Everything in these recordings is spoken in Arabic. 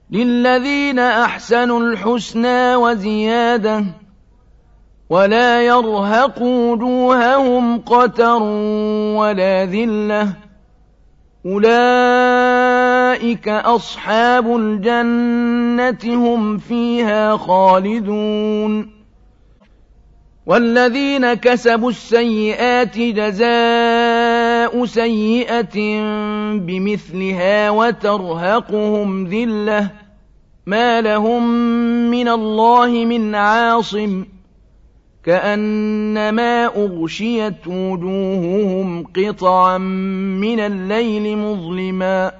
للذين أحسنوا الحسنى وزيادة ولا يرهق وجوههم قتر ولا ذلة أولئك أصحاب الجنة هم فيها خالدون والذين كسبوا السيئات جزاء سيئة بمثلها وترهقهم ذلة ما لهم من الله من عاصم كأنما أغشيت وجوههم قطعا من الليل مظلما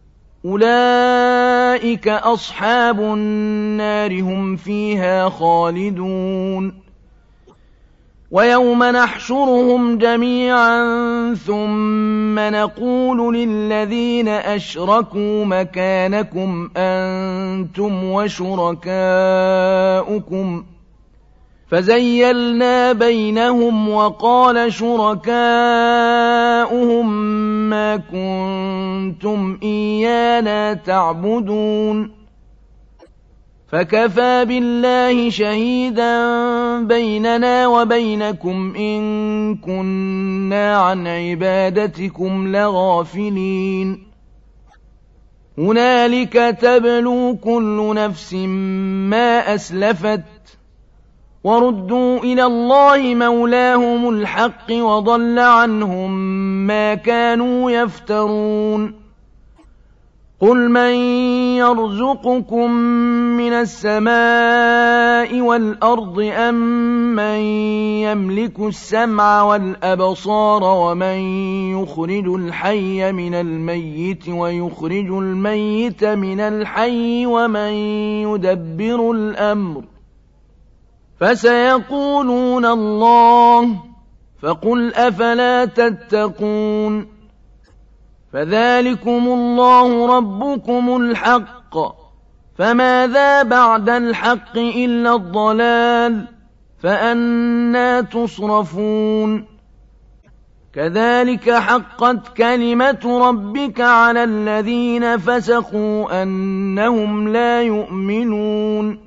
أولئك أصحاب النار هم فيها خالدون ويوم نحشرهم جميعا ثم نقول للذين أشركوا مكانكم أنتم وشركاؤكم فزيلنا بينهم وقال شركاؤهم ما كنتم إيانا تعبدون فكفى بالله شهيدا بيننا وبينكم إن كنا عن عبادتكم لغافلين هنالك تبلو كل نفس ما أسلفت وردوا إلى الله مولاهم الحق وضل عنهم ما كانوا يفترون قل من يرزقكم من السماء والأرض أم من يملك السمع والأبصار ومن يخرج الحي من الميت ويخرج الميت من الحي ومن يدبر الأمر فسيقولون الله فقل أفلا تتقون فذلكم الله ربكم الحق فماذا بعد الحق إلا الضلال فأنى تصرفون كذلك حقت كلمة ربك على الذين فسقوا أنهم لا يؤمنون